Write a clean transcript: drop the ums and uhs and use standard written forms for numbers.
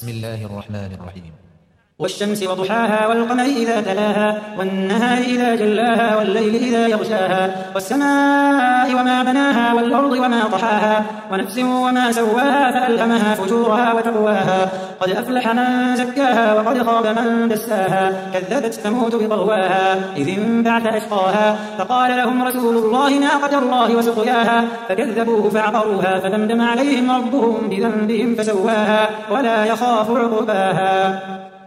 بسم الله الرحمن الرحيم. والشمس وضحاها والقمر إذا تلاها والنهار إذا جلاها والليل إذا يغشاها والسماء وما بناها والأرض وما طحاها ونفس وما سواها فألهمها فجورها وتقواها قد أفلح من زكاها وقد خاب من دساها كذبت ثمود بطغواها إذ انبعث أشقاها فقال لهم رسول الله ناقة الله وسقياها فكذبوه فعقروها فدمدم عليهم ربهم بذنبهم فسواها ولا يخاف عقباها.